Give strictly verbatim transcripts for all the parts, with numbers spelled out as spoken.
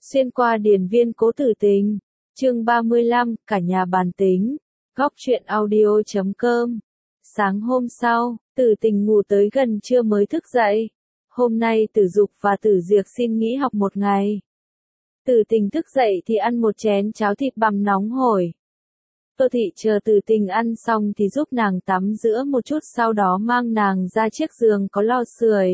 Xuyên qua điền viên Cố Tử Tình, chương ba mươi lăm, cả nhà bàn tính, góc truyện audio chấm com. Sáng hôm sau, Tử Tình ngủ tới gần trưa mới thức dậy. Hôm nay Tử Dục và Tử Diệc xin nghỉ học một ngày. Tử Tình thức dậy thì ăn một chén cháo thịt bằm nóng hổi. Tô Thị chờ Tử Tình ăn xong thì giúp nàng tắm rửa một chút, sau đó mang nàng ra chiếc giường có lò sưởi.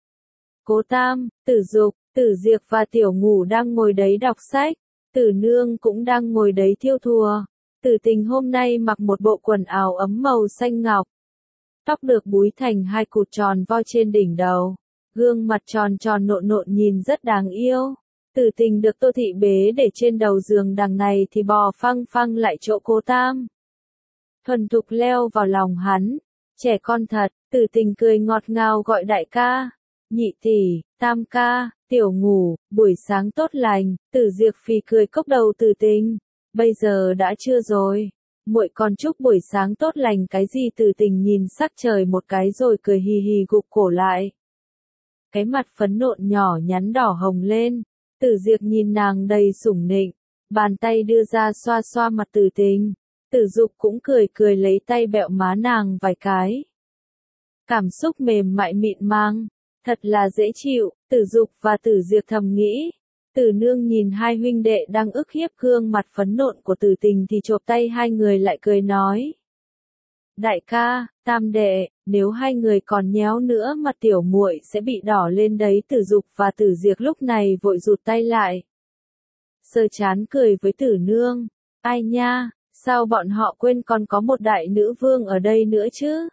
Cố Tam, Tử Dục, Tử Diệc và Tiểu Ngủ đang ngồi đấy đọc sách. Tử Nương cũng đang ngồi đấy thiêu thùa. Tử Tình hôm nay mặc một bộ quần áo ấm màu xanh ngọc. Tóc được búi thành hai cụt tròn vo trên đỉnh đầu. Gương mặt tròn tròn nộn nộn nhìn rất đáng yêu. Tử Tình được Tô Thị bế để trên đầu giường, đằng này thì bò phăng phăng lại chỗ Cố Tam. Thuần thục leo vào lòng hắn. Trẻ con thật, Tử Tình cười ngọt ngào gọi đại ca, nhị tỷ, Tam ca, Tiểu Ngủ, buổi sáng tốt lành. Tử Diệc phì cười cốc đầu Tử Tình, bây giờ đã trưa rồi, muội còn chúc buổi sáng tốt lành cái gì? Tử Tình nhìn sắc trời một cái rồi cười hì hì gục cổ lại. Cái mặt phấn nộn nhỏ nhắn đỏ hồng lên. Tử Diệc nhìn nàng đầy sủng nịnh, bàn tay đưa ra xoa xoa mặt Tử Tình. Tử Dục cũng cười cười lấy tay bẹo má nàng vài cái. Cảm xúc mềm mại mịn màng, thật là dễ chịu. Tử Dục và Tử Diệc thầm nghĩ. Tử Nương nhìn hai huynh đệ đang ức hiếp gương mặt phấn nộn của Tử Tình thì chộp tay hai người lại cười nói. Đại ca, Tam đệ, nếu hai người còn nhéo nữa mặt tiểu muội sẽ bị đỏ lên đấy. Tử Dục và Tử Diệc lúc này vội rụt tay lại. Sơ chán cười với Tử Nương. Ai nha, sao bọn họ quên còn có một đại nữ vương ở đây nữa chứ?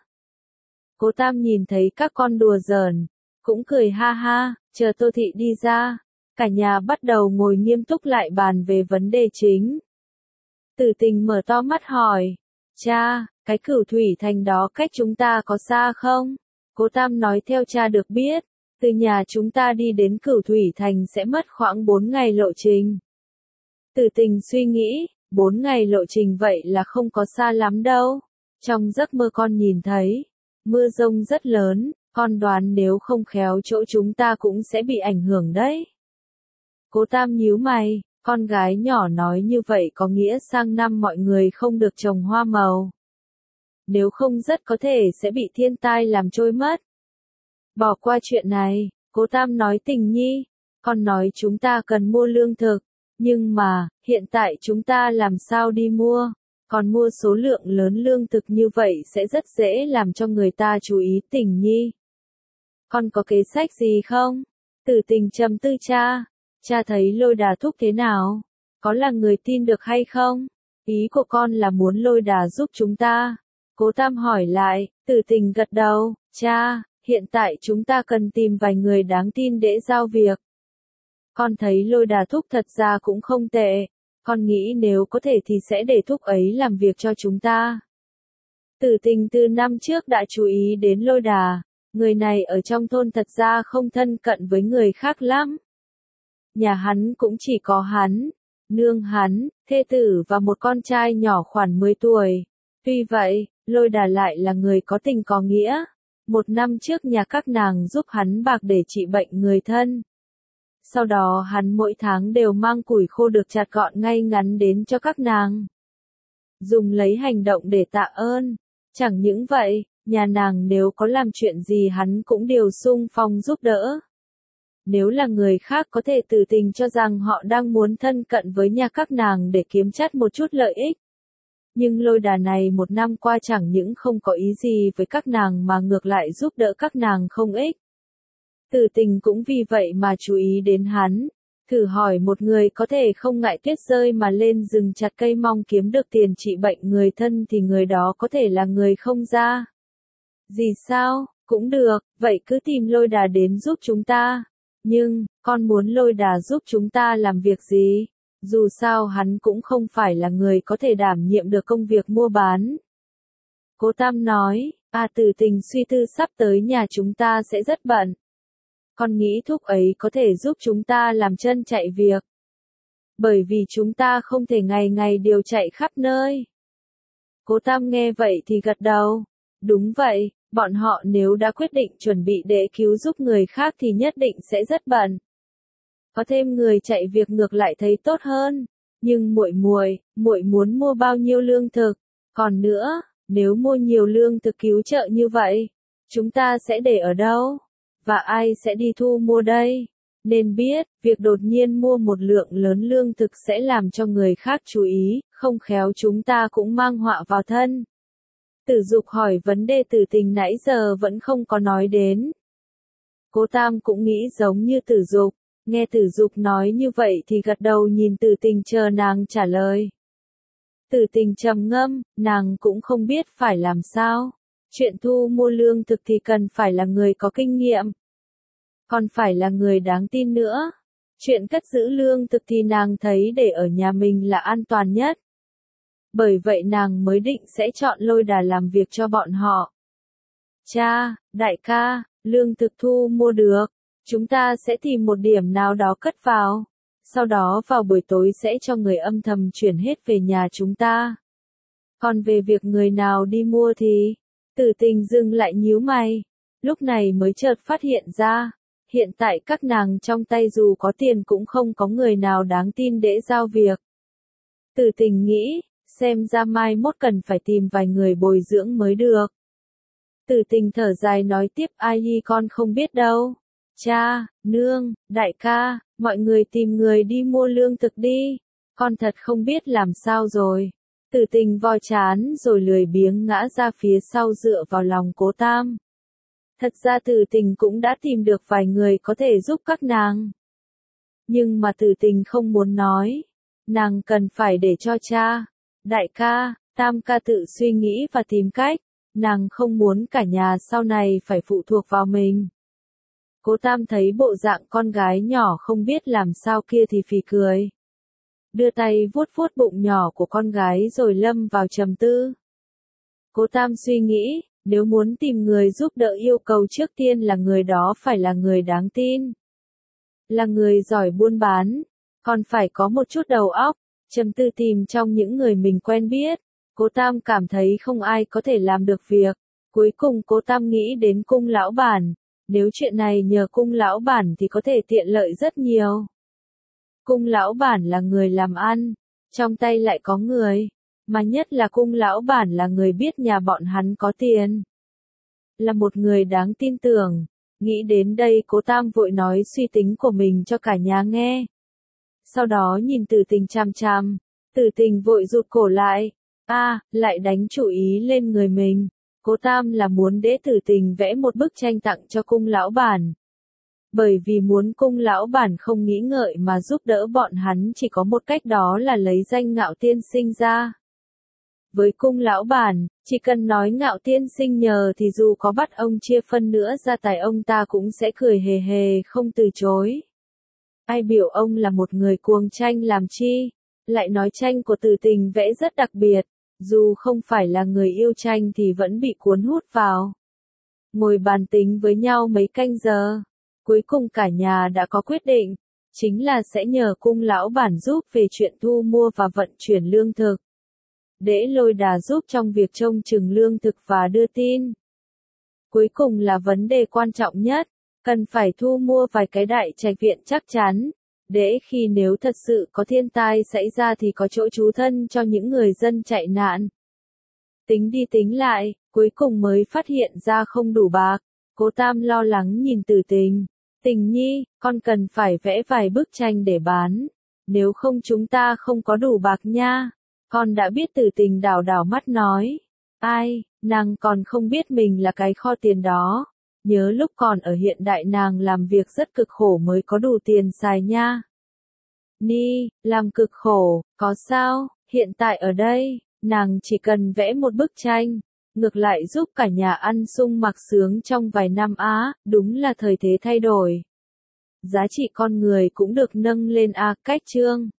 Cố Tam nhìn thấy các con đùa giỡn, cũng cười ha ha. Chờ Tô Thị đi ra, cả nhà bắt đầu ngồi nghiêm túc lại bàn về vấn đề chính. Tử Tình mở to mắt hỏi. Cha, cái Cửu Thủy Thành đó cách chúng ta có xa không? Cố Tam nói theo cha được biết, từ nhà chúng ta đi đến Cửu Thủy Thành sẽ mất khoảng bốn ngày lộ trình. Tử Tình suy nghĩ, bốn ngày lộ trình vậy là không có xa lắm đâu. Trong giấc mơ con nhìn thấy, mưa rông rất lớn, con đoán nếu không khéo chỗ chúng ta cũng sẽ bị ảnh hưởng đấy. Cố Tam nhíu mày, con gái nhỏ nói như vậy có nghĩa sang năm mọi người không được trồng hoa màu. Nếu không rất có thể sẽ bị thiên tai làm trôi mất. Bỏ qua chuyện này, Cố Tam nói Tình nhi, con nói chúng ta cần mua lương thực, nhưng mà, hiện tại chúng ta làm sao đi mua? Còn mua số lượng lớn lương thực như vậy sẽ rất dễ làm cho người ta chú ý. Tình nhi, con có kế sách gì không? Tử Tình trầm tư. Cha, cha thấy Lôi Đà thúc thế nào? Có là người tin được hay không? Ý của con là muốn Lôi Đà giúp chúng ta. Cố Tam hỏi lại. Tử Tình gật đầu. Cha, hiện tại chúng ta cần tìm vài người đáng tin để giao việc. Con thấy Lôi Đà thúc thật ra cũng không tệ. Con nghĩ nếu có thể thì sẽ để thúc ấy làm việc cho chúng ta. Tử Tình từ năm trước đã chú ý đến Lôi Đà. Người này ở trong thôn thật ra không thân cận với người khác lắm. Nhà hắn cũng chỉ có hắn, nương hắn, thê tử và một con trai nhỏ khoảng mười tuổi. Tuy vậy, Lôi Đà lại là người có tình có nghĩa. Một năm trước nhà các nàng giúp hắn bạc để trị bệnh người thân. Sau đó hắn mỗi tháng đều mang củi khô được chặt gọn ngay ngắn đến cho các nàng. Dùng lấy hành động để tạ ơn. Chẳng những vậy, nhà nàng nếu có làm chuyện gì hắn cũng đều xung phong giúp đỡ. Nếu là người khác có thể Tử Tình cho rằng họ đang muốn thân cận với nhà các nàng để kiếm chắt một chút lợi ích. Nhưng Lôi Đà này một năm qua chẳng những không có ý gì với các nàng mà ngược lại giúp đỡ các nàng không ích. Tử Tình cũng vì vậy mà chú ý đến hắn. Thử hỏi một người có thể không ngại tuyết rơi mà lên rừng chặt cây mong kiếm được tiền trị bệnh người thân thì người đó có thể là người không ra gì sao? Cũng được, vậy cứ tìm Lôi Đà đến giúp chúng ta. Nhưng, con muốn Lôi Đà giúp chúng ta làm việc gì? Dù sao hắn cũng không phải là người có thể đảm nhiệm được công việc mua bán. Cố Tam nói. À, Tử Tình suy tư sắp tới nhà chúng ta sẽ rất bận. Con nghĩ thúc ấy có thể giúp chúng ta làm chân chạy việc. Bởi vì chúng ta không thể ngày ngày đều chạy khắp nơi. Cố Tam nghe vậy thì gật đầu. Đúng vậy, bọn họ nếu đã quyết định chuẩn bị để cứu giúp người khác thì nhất định sẽ rất bận. Có thêm người chạy việc ngược lại thấy tốt hơn. Nhưng muội muội, muội muốn mua bao nhiêu lương thực? Còn nữa, nếu mua nhiều lương thực cứu trợ như vậy, chúng ta sẽ để ở đâu? Và ai sẽ đi thu mua đây? Nên biết, việc đột nhiên mua một lượng lớn lương thực sẽ làm cho người khác chú ý, không khéo chúng ta cũng mang họa vào thân. Tử Dục hỏi vấn đề Tử Tình nãy giờ vẫn không có nói đến. Cố Tam cũng nghĩ giống như Tử Dục, nghe Tử Dục nói như vậy thì gật đầu nhìn Tử Tình chờ nàng trả lời. Tử Tình trầm ngâm, nàng cũng không biết phải làm sao. Chuyện thu mua lương thực thì cần phải là người có kinh nghiệm, còn phải là người đáng tin nữa. Chuyện cất giữ lương thực thì nàng thấy để ở nhà mình là an toàn nhất. Bởi vậy nàng mới định sẽ chọn Lôi Đà làm việc cho bọn họ. Cha, đại ca, lương thực thu mua được, chúng ta sẽ tìm một điểm nào đó cất vào. Sau đó vào buổi tối sẽ cho người âm thầm chuyển hết về nhà chúng ta. Còn về việc người nào đi mua thì, Tử Tình dừng lại nhíu mày. Lúc này mới chợt phát hiện ra, hiện tại các nàng trong tay dù có tiền cũng không có người nào đáng tin để giao việc. Tử Tình nghĩ, xem ra mai mốt cần phải tìm vài người bồi dưỡng mới được. Tử Tình thở dài nói tiếp, ai đi con không biết đâu. Cha, nương, đại ca, mọi người tìm người đi mua lương thực đi. Con thật không biết làm sao rồi. Tử Tình voi chán rồi lười biếng ngã ra phía sau dựa vào lòng Cố Tam. Thật ra Tử Tình cũng đã tìm được vài người có thể giúp các nàng. Nhưng mà Tử Tình không muốn nói. Nàng cần phải để cho cha, đại ca, Tam ca tự suy nghĩ và tìm cách. Nàng không muốn cả nhà sau này phải phụ thuộc vào mình. Cố Tam thấy bộ dạng con gái nhỏ không biết làm sao kia thì phì cười. Đưa tay vuốt vuốt bụng nhỏ của con gái rồi lâm vào trầm tư. Cố Tam suy nghĩ, nếu muốn tìm người giúp đỡ yêu cầu trước tiên là người đó phải là người đáng tin. Là người giỏi buôn bán, còn phải có một chút đầu óc. Trầm tư tìm trong những người mình quen biết. Cố Tam cảm thấy không ai có thể làm được việc. Cuối cùng Cố Tam nghĩ đến Cung lão bản. Nếu chuyện này nhờ Cung lão bản thì có thể tiện lợi rất nhiều. Cung lão bản là người làm ăn, trong tay lại có người, mà nhất là Cung lão bản là người biết nhà bọn hắn có tiền. Là một người đáng tin tưởng. Nghĩ đến đây Cố Tam vội nói suy tính của mình cho cả nhà nghe. Sau đó nhìn Tử Tình chằm chằm, Tử Tình vội rụt cổ lại. A, à, lại đánh chủ ý lên người mình. Cố Tam là muốn để Tử Tình vẽ một bức tranh tặng cho Cung lão bản. Bởi vì muốn Cung lão bản không nghĩ ngợi mà giúp đỡ bọn hắn chỉ có một cách, đó là lấy danh Ngạo tiên sinh ra. Với Cung lão bản, chỉ cần nói Ngạo tiên sinh nhờ thì dù có bắt ông chia phân nữa gia tài ông ta cũng sẽ cười hề hề không từ chối. Ai biểu ông là một người cuồng tranh làm chi, lại nói tranh của Tử Tình vẽ rất đặc biệt, dù không phải là người yêu tranh thì vẫn bị cuốn hút vào. Ngồi bàn tính với nhau mấy canh giờ, cuối cùng cả nhà đã có quyết định, chính là sẽ nhờ Cung lão bản giúp về chuyện thu mua và vận chuyển lương thực. Để Lôi Đà giúp trong việc trông chừng lương thực và đưa tin. Cuối cùng là vấn đề quan trọng nhất, cần phải thu mua vài cái đại trạch viện chắc chắn, để khi nếu thật sự có thiên tai xảy ra thì có chỗ trú thân cho những người dân chạy nạn. Tính đi tính lại, cuối cùng mới phát hiện ra không đủ bạc. Cố Tam lo lắng nhìn Tử Tình. Tình nhi, con cần phải vẽ vài bức tranh để bán. Nếu không chúng ta không có đủ bạc nha. Con đã biết. Tử Tình đảo đảo mắt nói. Ai, nàng còn không biết mình là cái kho tiền đó. Nhớ lúc còn ở hiện đại nàng làm việc rất cực khổ mới có đủ tiền xài nha. Ni, làm cực khổ, có sao, hiện tại ở đây, nàng chỉ cần vẽ một bức tranh, ngược lại giúp cả nhà ăn sung mặc sướng trong vài năm á, đúng là thời thế thay đổi. Giá trị con người cũng được nâng lên a, cách chương.